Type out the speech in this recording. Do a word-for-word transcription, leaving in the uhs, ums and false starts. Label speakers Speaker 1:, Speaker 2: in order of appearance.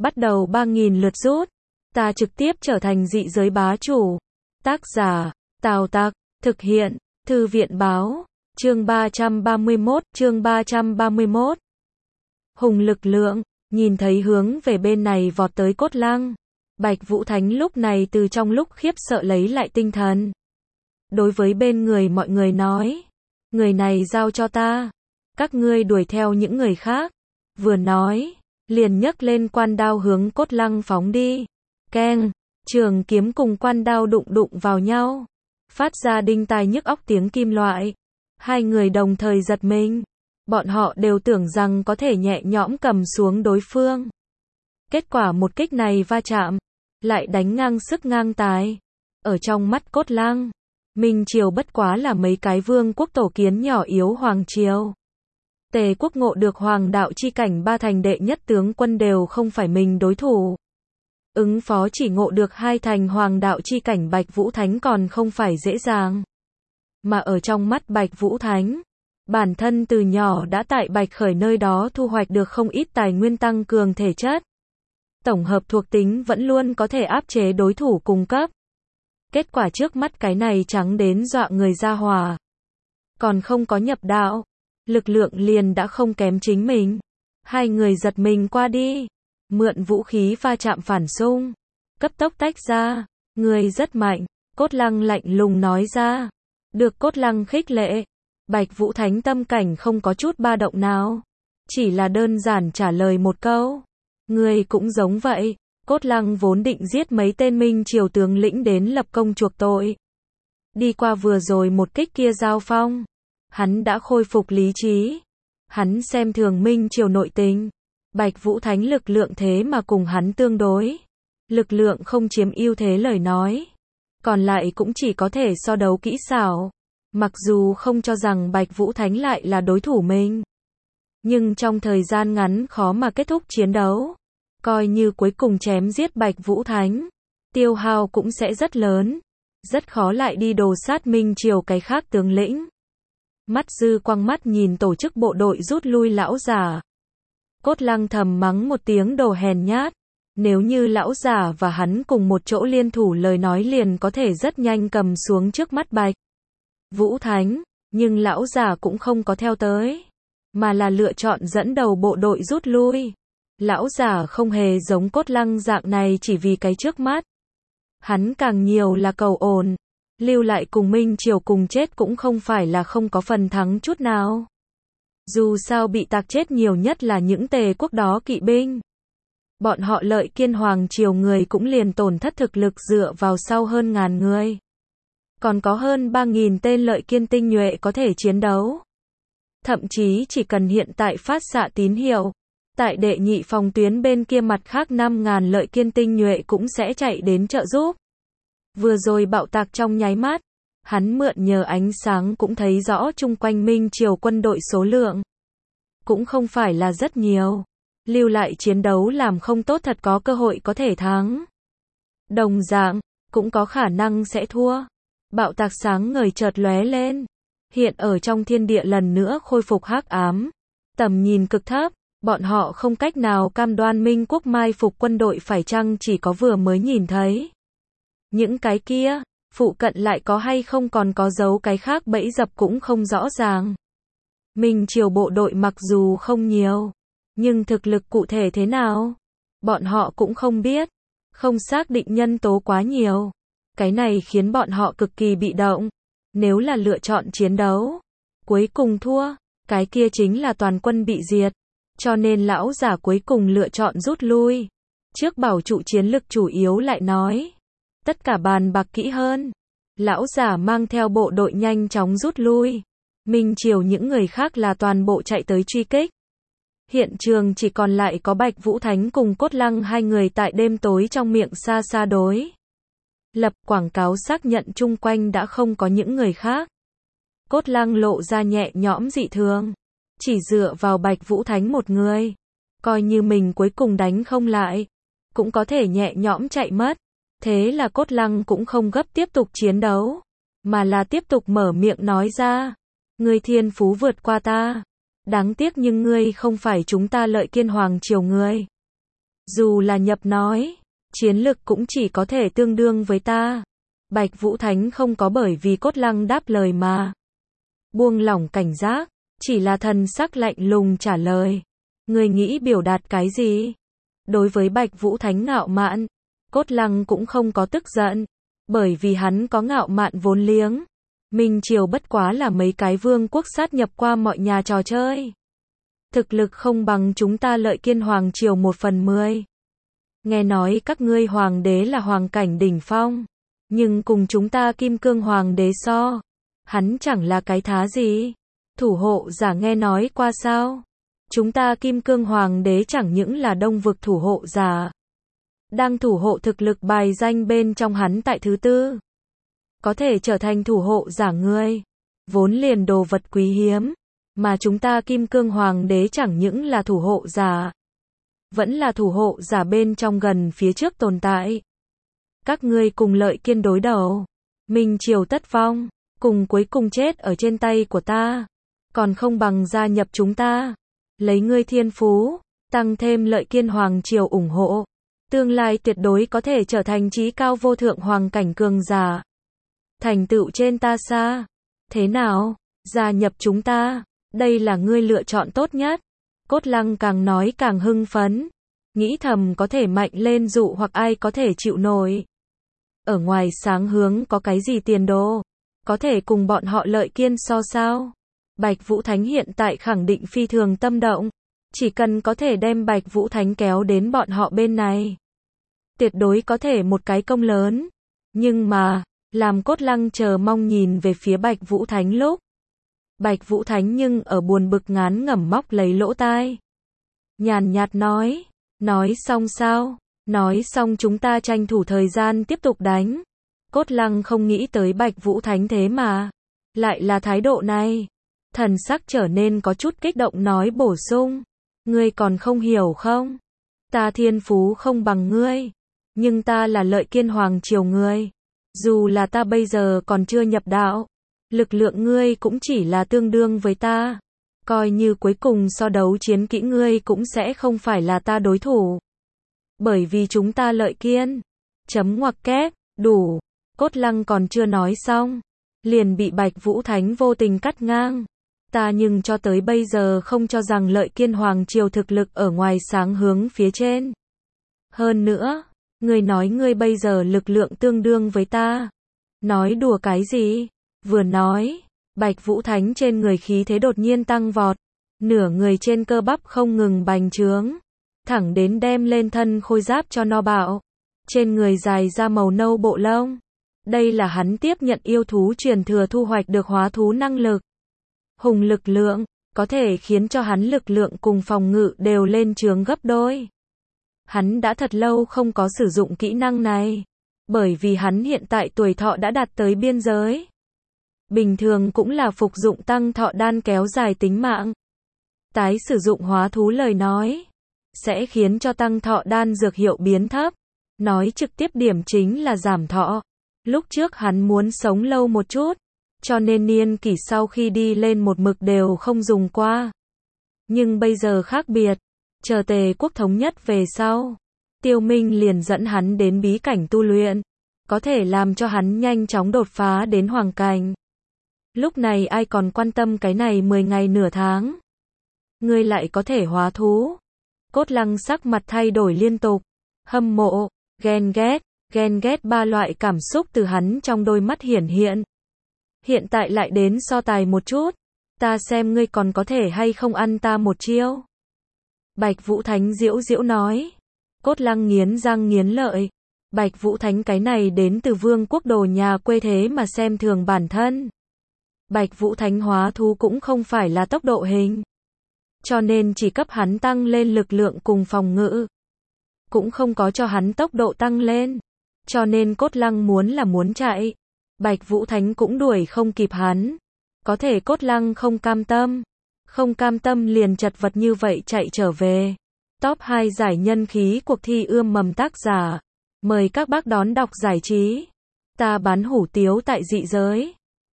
Speaker 1: bắt đầu ba nghìn lượt rút. Ta trực tiếp trở thành dị giới bá chủ. Tác giả, Tào Tặc, thực hiện, Thư viện báo, chương ba trăm ba mươi mốt, chương ba trăm ba mươi mốt. Hùng lực lượng, nhìn thấy hướng về bên này vọt tới Cốt Lăng. Bạch Vũ Thánh lúc này từ trong lúc khiếp sợ lấy lại tinh thần. Đối với bên người mọi người nói, người này giao cho ta, các ngươi đuổi theo những người khác. Vừa nói, liền nhấc lên quan đao hướng Cốt Lăng phóng đi. Keng, trường kiếm cùng quan đao đụng đụng vào nhau, phát ra đinh tai nhức óc tiếng kim loại. Hai người đồng thời giật mình, bọn họ đều tưởng rằng có thể nhẹ nhõm cầm xuống đối phương. Kết quả một kích này va chạm, lại đánh ngang sức ngang tài. Ở trong mắt Cốt Lăng, Minh Triều bất quá là mấy cái vương quốc tổ kiến nhỏ yếu hoàng triều. Tề quốc ngộ được hoàng đạo chi cảnh ba thành đệ nhất tướng quân đều không phải mình đối thủ. Ứng phó chỉ ngộ được hai thành hoàng đạo chi cảnh Bạch Vũ Thánh còn không phải dễ dàng. Mà ở trong mắt Bạch Vũ Thánh, bản thân từ nhỏ đã tại Bạch Khởi nơi đó thu hoạch được không ít tài nguyên tăng cường thể chất. Tổng hợp thuộc tính vẫn luôn có thể áp chế đối thủ cung cấp. Kết quả trước mắt cái này trắng đến dọa người ra hỏa. Còn không có nhập đạo, lực lượng liền đã không kém chính mình. Hai người giật mình qua đi, mượn vũ khí va chạm phản xung, cấp tốc tách ra. Người rất mạnh, Cốt Lăng lạnh lùng nói ra. Được Cốt Lăng khích lệ, Bạch Vũ Thánh tâm cảnh không có chút ba động nào, chỉ là đơn giản trả lời một câu. Người cũng giống vậy. Cốt Lăng vốn định giết mấy tên Minh Triều tướng lĩnh đến lập công chuộc tội. Đi qua vừa rồi một kích kia giao phong, hắn đã khôi phục lý trí. Hắn xem thường Minh Triều nội tình. Bạch Vũ Thánh lực lượng thế mà cùng hắn tương đối. Lực lượng không chiếm ưu thế lời nói, còn lại cũng chỉ có thể so đấu kỹ xảo. Mặc dù không cho rằng Bạch Vũ Thánh lại là đối thủ mình, nhưng trong thời gian ngắn khó mà kết thúc chiến đấu. Coi như cuối cùng chém giết Bạch Vũ Thánh, tiêu hao cũng sẽ rất lớn. Rất khó lại đi đồ sát Minh Triều cái khác tướng lĩnh. Mắt dư quang mắt nhìn tổ chức bộ đội rút lui lão giả. Cốt Lăng thầm mắng một tiếng đồ hèn nhát. Nếu như lão giả và hắn cùng một chỗ liên thủ lời nói liền có thể rất nhanh cầm xuống trước mắt Bạch Vũ Thánh. Nhưng lão giả cũng không có theo tới, mà là lựa chọn dẫn đầu bộ đội rút lui. Lão giả không hề giống Cốt Lăng dạng này chỉ vì cái trước mắt. Hắn càng nhiều là cầu ổn. Lưu lại cùng Minh Triều cùng chết cũng không phải là không có phần thắng chút nào. Dù sao bị tạc chết nhiều nhất là những Tề quốc đó kỵ binh. Bọn họ Lợi Kiên hoàng triều người cũng liền tổn thất thực lực dựa vào sau hơn ngàn người. Còn có hơn ba nghìn tên Lợi Kiên tinh nhuệ có thể chiến đấu. Thậm chí chỉ cần hiện tại phát xạ tín hiệu, tại đệ nhị phòng tuyến bên kia mặt khác năm ngàn Lợi Kiên tinh nhuệ cũng sẽ chạy đến trợ giúp. Vừa rồi bạo tạc trong nháy mắt, hắn mượn nhờ ánh sáng cũng thấy rõ chung quanh Minh Triều quân đội số lượng. Cũng không phải là rất nhiều. Lưu lại chiến đấu làm không tốt thật có cơ hội có thể thắng. Đồng dạng, cũng có khả năng sẽ thua. Bạo tạc sáng ngời chợt lóe lên. Hiện ở trong thiên địa lần nữa khôi phục hắc ám. Tầm nhìn cực thấp. Bọn họ không cách nào cam đoan Minh quốc mai phục quân đội phải chăng chỉ có vừa mới nhìn thấy. Những cái kia, phụ cận lại có hay không còn có dấu cái khác bẫy dập cũng không rõ ràng. Minh Triều bộ đội mặc dù không nhiều, nhưng thực lực cụ thể thế nào, bọn họ cũng không biết. Không xác định nhân tố quá nhiều. Cái này khiến bọn họ cực kỳ bị động. Nếu là lựa chọn chiến đấu, cuối cùng thua, cái kia chính là toàn quân bị diệt. Cho nên lão giả cuối cùng lựa chọn rút lui. Trước bảo trụ chiến lực chủ yếu lại nói. Tất cả bàn bạc kỹ hơn. Lão giả mang theo bộ đội nhanh chóng rút lui. Minh Triều những người khác là toàn bộ chạy tới truy kích. Hiện trường chỉ còn lại có Bạch Vũ Thánh cùng Cốt Lăng hai người tại đêm tối trong miệng xa xa đối lập quảng cáo xác nhận chung quanh đã không có những người khác. Cốt Lăng lộ ra nhẹ nhõm dị thường. Chỉ dựa vào Bạch Vũ Thánh một người, coi như mình cuối cùng đánh không lại, cũng có thể nhẹ nhõm chạy mất. Thế là Cốt Lăng cũng không gấp tiếp tục chiến đấu, mà là tiếp tục mở miệng nói ra. Ngươi thiên phú vượt qua ta. Đáng tiếc nhưng ngươi không phải chúng ta Lợi Kiên hoàng triều người. Dù là nhập nói, chiến lực cũng chỉ có thể tương đương với ta. Bạch Vũ Thánh không có bởi vì Cốt Lăng đáp lời mà buông lỏng cảnh giác, chỉ là thần sắc lạnh lùng trả lời. Ngươi nghĩ biểu đạt cái gì? Đối với Bạch Vũ Thánh ngạo mạn, Cốt Lăng cũng không có tức giận, bởi vì hắn có ngạo mạn vốn liếng. Minh Triều bất quá là mấy cái vương quốc sát nhập qua mọi nhà trò chơi. Thực lực không bằng chúng ta Lợi Kiên Hoàng Triều một phần mười. Nghe nói các ngươi hoàng đế là hoàng cảnh đỉnh phong, nhưng cùng chúng ta Kim Cương Hoàng đế so, hắn chẳng là cái thá gì. Thủ hộ giả nghe nói qua sao? Chúng ta Kim Cương Hoàng đế chẳng những là đông vực thủ hộ giả, đang thủ hộ thực lực bài danh bên trong hắn tại thứ tư. Có thể trở thành thủ hộ giả ngươi, vốn liền đồ vật quý hiếm, mà chúng ta Kim Cương Hoàng đế chẳng những là thủ hộ giả, vẫn là thủ hộ giả bên trong gần phía trước tồn tại. Các ngươi cùng Lợi Kiên đối đầu, Minh Triều tất vong, cùng cuối cùng chết ở trên tay của ta, còn không bằng gia nhập chúng ta, lấy ngươi thiên phú, tăng thêm Lợi Kiên Hoàng Triều ủng hộ, tương lai tuyệt đối có thể trở thành chí cao vô thượng hoàng cảnh cường giả. Thành tựu trên ta xa. Thế nào? Gia nhập chúng ta, đây là ngươi lựa chọn tốt nhất. Cốt Lăng càng nói càng hưng phấn, nghĩ thầm có thể mạnh lên dụ hoặc ai có thể chịu nổi. Ở ngoài sáng hướng có cái gì tiền đồ, có thể cùng bọn họ Lợi Kiên so sao? Bạch Vũ Thánh hiện tại khẳng định phi thường tâm động, chỉ cần có thể đem Bạch Vũ Thánh kéo đến bọn họ bên này, tuyệt đối có thể một cái công lớn. Nhưng mà, làm Cốt Lăng chờ mong nhìn về phía Bạch Vũ Thánh lúc, Bạch Vũ Thánh nhưng ở buồn bực ngán ngẩm móc lấy lỗ tai. Nhàn nhạt nói, nói xong sao? Nói xong chúng ta tranh thủ thời gian tiếp tục đánh. Cốt Lăng không nghĩ tới Bạch Vũ Thánh thế mà lại là thái độ này. Thần sắc trở nên có chút kích động nói bổ sung. Ngươi còn không hiểu không? Ta thiên phú không bằng ngươi, nhưng ta là Lợi Kiên Hoàng Triều ngươi. Dù là ta bây giờ còn chưa nhập đạo, lực lượng ngươi cũng chỉ là tương đương với ta. Coi như cuối cùng so đấu chiến kỹ ngươi cũng sẽ không phải là ta đối thủ. Bởi vì chúng ta Lợi Kiên. Chấm ngoặc kép, đủ. Cốt Lăng còn chưa nói xong, liền bị Bạch Vũ Thánh vô tình cắt ngang. Ta nhưng cho tới bây giờ không cho rằng Lợi Kiên Hoàng Triều thực lực ở ngoài sáng hướng phía trên. Hơn nữa, ngươi nói ngươi bây giờ lực lượng tương đương với ta. Nói đùa cái gì? Vừa nói, Bạch Vũ Thánh trên người khí thế đột nhiên tăng vọt, nửa người trên cơ bắp không ngừng bành trướng, thẳng đến đem lên thân khôi giáp cho no bạo. Trên người dài ra màu nâu bộ lông. Đây là hắn tiếp nhận yêu thú truyền thừa thu hoạch được hóa thú năng lực. Hùng lực lượng, có thể khiến cho hắn lực lượng cùng phòng ngự đều lên trướng gấp đôi. Hắn đã thật lâu không có sử dụng kỹ năng này, bởi vì hắn hiện tại tuổi thọ đã đạt tới biên giới. Bình thường cũng là phục dụng tăng thọ đan kéo dài tính mạng. Tái sử dụng hóa thú lời nói, sẽ khiến cho tăng thọ đan dược hiệu biến thấp. Nói trực tiếp điểm chính là giảm thọ. Lúc trước hắn muốn sống lâu một chút, cho nên niên kỷ sau khi đi lên một mực đều không dùng qua. Nhưng bây giờ khác biệt, chờ Tề quốc thống nhất về sau, Tiêu Minh liền dẫn hắn đến bí cảnh tu luyện, có thể làm cho hắn nhanh chóng đột phá đến hoàng cảnh. Lúc này ai còn quan tâm cái này mười ngày nửa tháng. Ngươi lại có thể hóa thú. Cốt Lăng sắc mặt thay đổi liên tục, hâm mộ, ghen ghét, ghen ghét ba loại cảm xúc từ hắn trong đôi mắt hiển hiện. Hiện tại lại đến so tài một chút, ta xem ngươi còn có thể hay không ăn ta một chiêu. Bạch Vũ Thánh giễu giễu nói. Cốt Lăng nghiến răng nghiến lợi. Bạch Vũ Thánh cái này đến từ vương quốc đồ nhà quê thế mà xem thường bản thân. Bạch Vũ Thánh hóa thú cũng không phải là tốc độ hình, cho nên chỉ cấp hắn tăng lên lực lượng cùng phòng ngự, cũng không có cho hắn tốc độ tăng lên. Cho nên Cốt Lăng muốn là muốn chạy, Bạch Vũ Thánh cũng đuổi không kịp hắn. Có thể Cốt Lăng không cam tâm, không cam tâm liền chật vật như vậy chạy trở về. Top hai giải nhân khí cuộc thi ươm mầm tác giả. Mời các bác đón đọc giải trí. Ta bán hủ tiếu tại dị giới.